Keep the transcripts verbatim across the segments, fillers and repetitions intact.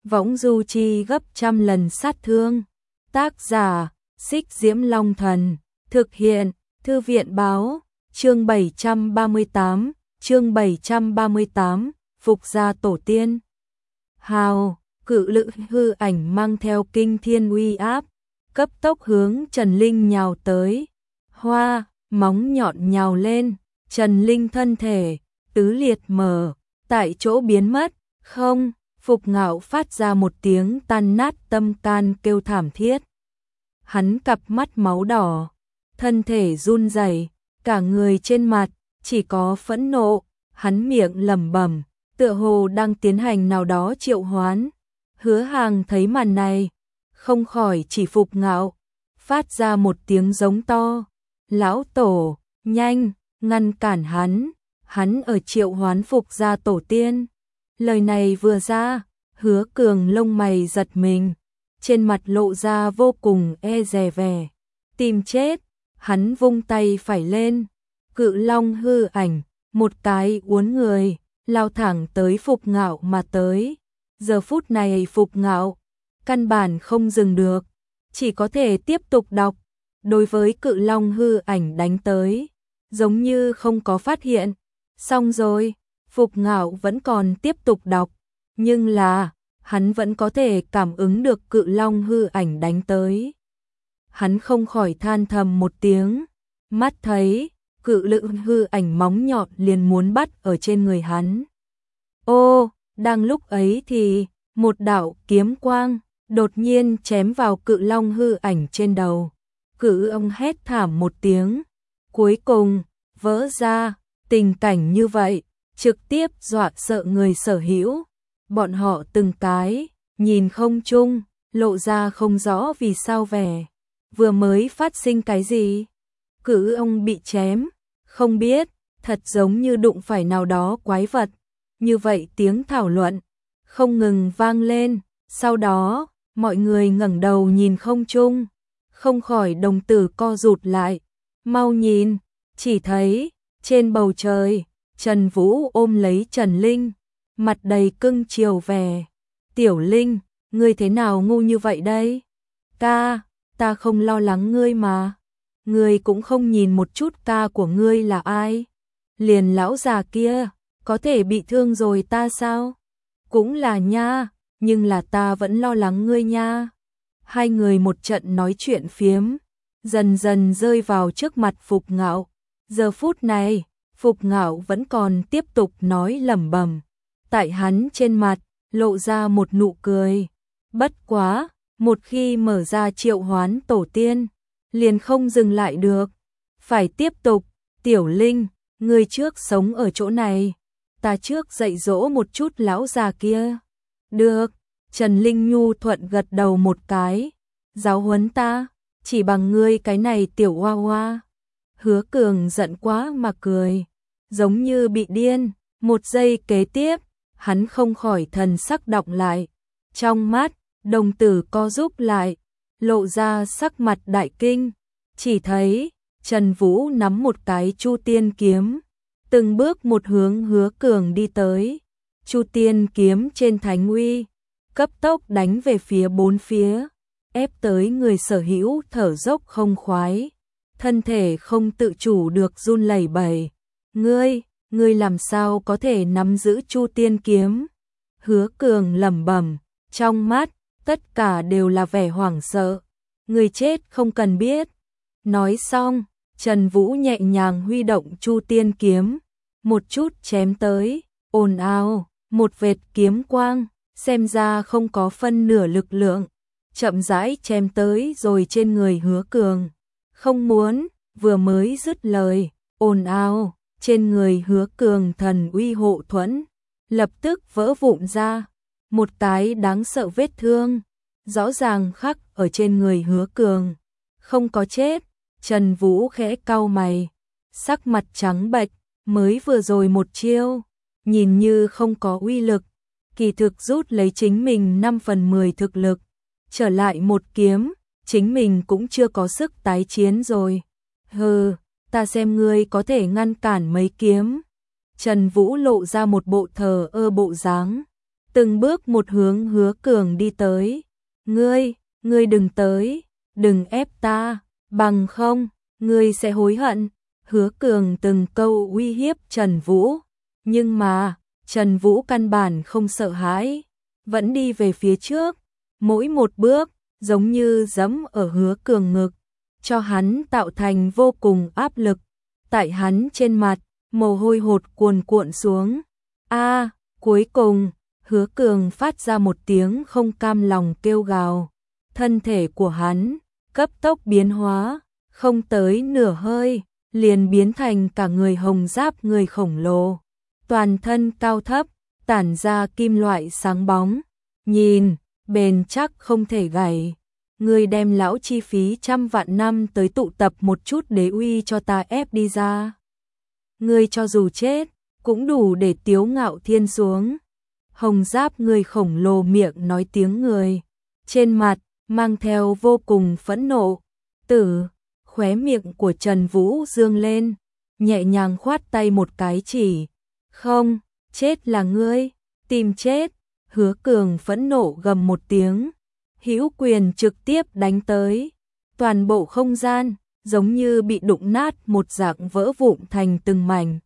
võng du chi gấp trăm lần sát thương. Tác giả, Xích Diễm Long Thần, thực hiện, Thư viện Báo, chương bảy trăm ba mươi tám, chương bảy trăm ba mươi tám, Phục gia tổ tiên. Hào, cự lự hư ảnh mang theo kinh thiên uy áp, cấp tốc hướng Trần Linh nhào tới. Hoa, móng nhọn nhào lên, Trần Linh thân thể, tứ liệt mở, tại chỗ biến mất. Không, Phục Ngạo phát ra một tiếng tan nát tâm can kêu thảm thiết. Hắn cặp mắt máu đỏ, thân thể run rẩy, cả người trên mặt chỉ có phẫn nộ, hắn miệng lẩm bẩm, tựa hồ đang tiến hành nào đó triệu hoán. Hứa Hàng thấy màn này, không khỏi chỉ Phục Ngạo, phát ra một tiếng giống to, lão tổ, nhanh, ngăn cản hắn, hắn ở triệu hoán Phục gia tổ tiên. Lời này vừa ra, Hứa Cường lông mày giật mình, trên mặt lộ ra vô cùng e dè vẻ, tìm chết, hắn vung tay phải lên, cự long hư ảnh, một cái uốn người, lao thẳng tới Phục Ngạo mà tới. Giờ phút này Phục Ngạo, căn bản không dừng được, chỉ có thể tiếp tục đọc, đối với cự long hư ảnh đánh tới, giống như không có phát hiện. Xong rồi, Phục Ngạo vẫn còn tiếp tục đọc, nhưng là, hắn vẫn có thể cảm ứng được cự long hư ảnh đánh tới. Hắn không khỏi than thầm một tiếng, mắt thấy, cự lự hư ảnh móng nhọn liền muốn bắt ở trên người hắn. Ô, đang lúc ấy thì, một đạo kiếm quang, đột nhiên chém vào cự long hư ảnh trên đầu. Cự ông hét thảm một tiếng, cuối cùng, vỡ ra, tình cảnh như vậy, trực tiếp dọa sợ người sở hữu. Bọn họ từng cái, nhìn không chung, lộ ra không rõ vì sao vẻ. Vừa mới phát sinh cái gì? Cự ông bị chém, không biết, thật giống như đụng phải nào đó quái vật. Như vậy tiếng thảo luận, không ngừng vang lên, sau đó, mọi người ngẩng đầu nhìn không chung, không khỏi đồng tử co rụt lại. Mau nhìn, chỉ thấy, trên bầu trời, Trần Vũ ôm lấy Trần Linh, mặt đầy cưng chiều vẻ. Tiểu Linh, ngươi thế nào ngu như vậy đây? Ca, ta không lo lắng ngươi mà. Ngươi cũng không nhìn một chút ca của ngươi là ai? Liền lão già kia, có thể bị thương rồi ta sao? Cũng là nha, nhưng là ta vẫn lo lắng ngươi nha. Hai người một trận nói chuyện phiếm, dần dần rơi vào trước mặt Phục Ngạo. Giờ phút này, Phục Ngạo vẫn còn tiếp tục nói lẩm bẩm, tại hắn trên mặt lộ ra một nụ cười. Bất quá, một khi mở ra triệu hoán tổ tiên, liền không dừng lại được, phải tiếp tục. Tiểu Linh, ngươi trước sống ở chỗ này, ta trước dạy dỗ một chút lão già kia. Được, Trần Linh nhu thuận gật đầu một cái. Giáo huấn ta, chỉ bằng ngươi cái này tiểu hoa hoa. Hứa Cường giận quá mà cười, giống như bị điên. Một giây kế tiếp, hắn không khỏi thần sắc đọng lại, trong mắt, đồng tử co rúm lại, lộ ra sắc mặt đại kinh. Chỉ thấy, Trần Vũ nắm một cái Chu Tiên kiếm, từng bước một hướng Hứa Cường đi tới. Chu Tiên kiếm trên thánh uy, cấp tốc đánh về phía bốn phía, ép tới người sở hữu thở dốc không khoái, thân thể không tự chủ được run lẩy bẩy. Ngươi, ngươi làm sao có thể nắm giữ Chu Tiên kiếm? Hứa Cường lẩm bẩm, trong mắt tất cả đều là vẻ hoảng sợ. Ngươi chết không cần biết. Nói xong, Trần Vũ nhẹ nhàng huy động Chu Tiên kiếm, một chút chém tới, ồn ào, một vệt kiếm quang, xem ra không có phân nửa lực lượng, chậm rãi chém tới rồi trên người Hứa Cường. Không muốn, vừa mới dứt lời, ồn ào, trên người Hứa Cường thần uy hộ thuẫn, lập tức vỡ vụn ra, một cái đáng sợ vết thương, rõ ràng khắc ở trên người Hứa Cường. Không có chết. Trần Vũ khẽ cau mày, sắc mặt trắng bệch, mới vừa rồi một chiêu, nhìn như không có uy lực, kỳ thực rút lấy chính mình năm phần mười thực lực, trở lại một kiếm, chính mình cũng chưa có sức tái chiến rồi. Hừ, ta xem ngươi có thể ngăn cản mấy kiếm. Trần Vũ lộ ra một bộ thờ ơ bộ dáng, từng bước một hướng Hứa Cường đi tới. Ngươi, ngươi đừng tới, đừng ép ta, bằng không, ngươi sẽ hối hận. Hứa Cường từng câu uy hiếp Trần Vũ, nhưng mà, Trần Vũ căn bản không sợ hãi, vẫn đi về phía trước, mỗi một bước, giống như giẫm ở Hứa Cường ngực, cho hắn tạo thành vô cùng áp lực. Tại hắn trên mặt, mồ hôi hột cuồn cuộn xuống. A, cuối cùng, Hứa Cường phát ra một tiếng không cam lòng kêu gào. Thân thể của hắn cấp tốc biến hóa, không tới nửa hơi, liền biến thành cả người hồng giáp người khổng lồ. Toàn thân cao thấp, tản ra kim loại sáng bóng, nhìn, bền chắc không thể gãy. Ngươi đem lão chi phí trăm vạn năm tới tụ tập một chút đế uy cho ta ép đi ra. Ngươi cho dù chết, cũng đủ để tiếu ngạo thiên xuống. Hồng giáp người khổng lồ miệng nói tiếng người, trên mặt mang theo vô cùng phẫn nộ. Tử, khóe miệng của Trần Vũ dương lên, nhẹ nhàng khoát tay một cái chỉ. Không, chết là ngươi, tìm chết. Hứa Cường phẫn nộ gầm một tiếng, hữu quyền trực tiếp đánh tới. Toàn bộ không gian giống như bị đụng nát một dạng vỡ vụn thành từng mảnh.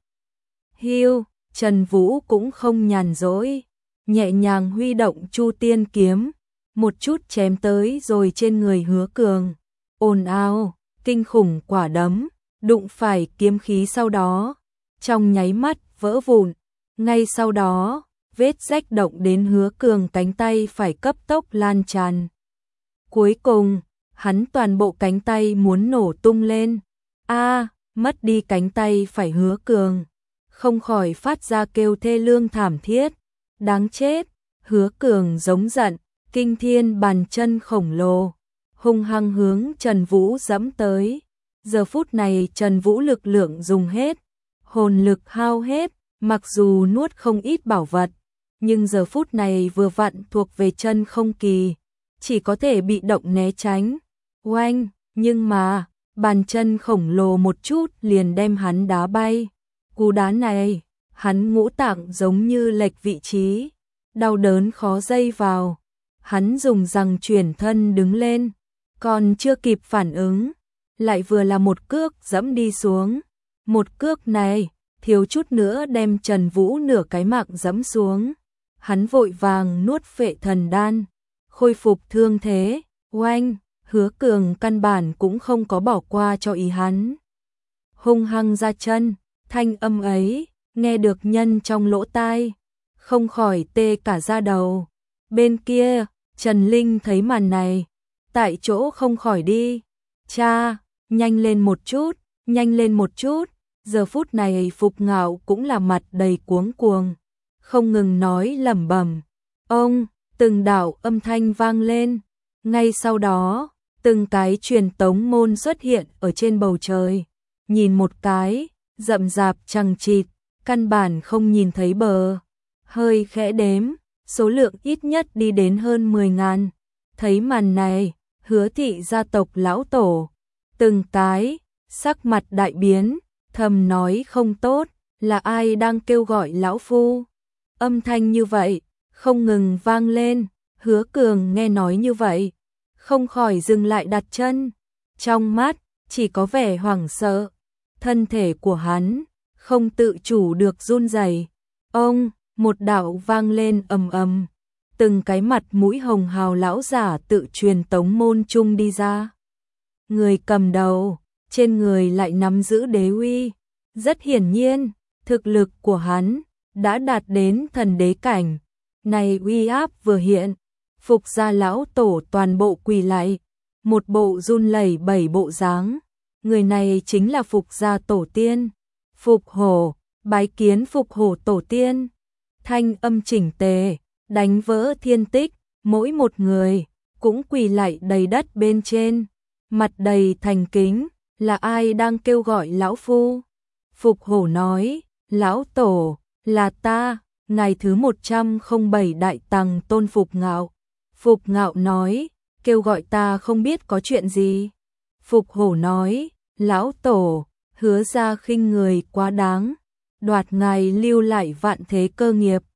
Hiu, Trần Vũ cũng không nhàn rỗi, nhẹ nhàng huy động Chu Tiên kiếm, một chút chém tới rồi trên người Hứa Cường. Ồn ào, kinh khủng quả đấm, đụng phải kiếm khí sau đó, trong nháy mắt vỡ vụn. Ngay sau đó, vết rách động đến Hứa Cường cánh tay phải cấp tốc lan tràn. Cuối cùng, hắn toàn bộ cánh tay muốn nổ tung lên. A, mất đi cánh tay phải Hứa Cường, không khỏi phát ra kêu thê lương thảm thiết. Đáng chết, Hứa Cường giống giận, kinh thiên bàn chân khổng lồ, hung hăng hướng Trần Vũ giẫm tới. Giờ phút này Trần Vũ lực lượng dùng hết, hồn lực hao hết, mặc dù nuốt không ít bảo vật, nhưng giờ phút này vừa vặn thuộc về chân không kỳ, chỉ có thể bị động né tránh. Oanh, nhưng mà, bàn chân khổng lồ một chút liền đem hắn đá bay. Cú đá này, hắn ngũ tạng giống như lệch vị trí, đau đớn khó dây vào. Hắn dùng răng chuyển thân đứng lên, còn chưa kịp phản ứng, lại vừa là một cước dẫm đi xuống. Một cước này, thiếu chút nữa đem Trần Vũ nửa cái mạng dẫm xuống. Hắn vội vàng nuốt phệ thần đan, khôi phục thương thế. Oanh, Hứa Cường căn bản cũng không có bỏ qua cho ý hắn. Hung hăng ra chân, thanh âm ấy, nghe được nhân trong lỗ tai, không khỏi tê cả da đầu. Bên kia, Trần Linh thấy màn này, tại chỗ không khỏi đi. Cha, nhanh lên một chút, nhanh lên một chút. Giờ phút này Phục Ngạo cũng là mặt đầy cuống cuồng, không ngừng nói lẩm bẩm. Ông, từng đạo âm thanh vang lên. Ngay sau đó, từng cái truyền tống môn xuất hiện ở trên bầu trời. Nhìn một cái, rậm rạp chằng chịt, căn bản không nhìn thấy bờ. Hơi khẽ đếm, số lượng ít nhất đi đến hơn mười ngàn. Thấy màn này, Hứa thị gia tộc lão tổ, từng cái, sắc mặt đại biến, thầm nói không tốt, là ai đang kêu gọi lão phu. Âm thanh như vậy, không ngừng vang lên. Hứa Cường nghe nói như vậy, không khỏi dừng lại đặt chân. Trong mắt, chỉ có vẻ hoảng sợ. Thân thể của hắn, không tự chủ được run rẩy. Ông, một đạo vang lên ầm ầm. Từng cái mặt mũi hồng hào lão giả tự truyền tống môn chung đi ra. Người cầm đầu, trên người lại nắm giữ đế uy. Rất hiển nhiên, thực lực của hắn đã đạt đến thần đế cảnh. Này uy áp vừa hiện, Phục gia lão tổ toàn bộ quỳ lại, một bộ run lẩy bẩy bộ dáng. Người này chính là Phục gia tổ tiên, Phục Hổ, bái kiến Phục Hổ tổ tiên. Thanh âm chỉnh tề, đánh vỡ thiên tích, mỗi một người cũng quỳ lại đầy đất bên trên, mặt đầy thành kính. Là ai đang kêu gọi lão phu? Phục Hổ nói, lão tổ, là ta, ngày thứ một trăm không bảy đại tăng tôn Phục Ngạo. Phục Ngạo nói, kêu gọi ta không biết có chuyện gì. Phục Hổ nói, lão tổ, Hứa gia khinh người quá đáng, đoạt ngài lưu lại vạn thế cơ nghiệp,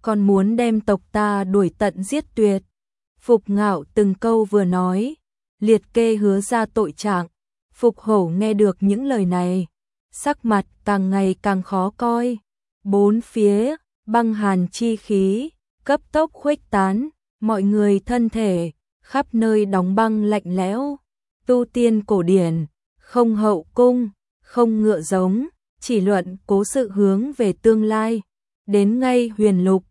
còn muốn đem tộc ta đuổi tận giết tuyệt. Phục Ngạo từng câu vừa nói, liệt kê hứa ra tội trạng. Phục Hổ nghe được những lời này, sắc mặt càng ngày càng khó coi. Bốn phía, băng hàn chi khí, cấp tốc khuếch tán, mọi người thân thể, khắp nơi đóng băng lạnh lẽo. Tu tiên cổ điển, không hậu cung, không ngựa giống, chỉ luận cố sự hướng về tương lai. Đến ngay huyền lục,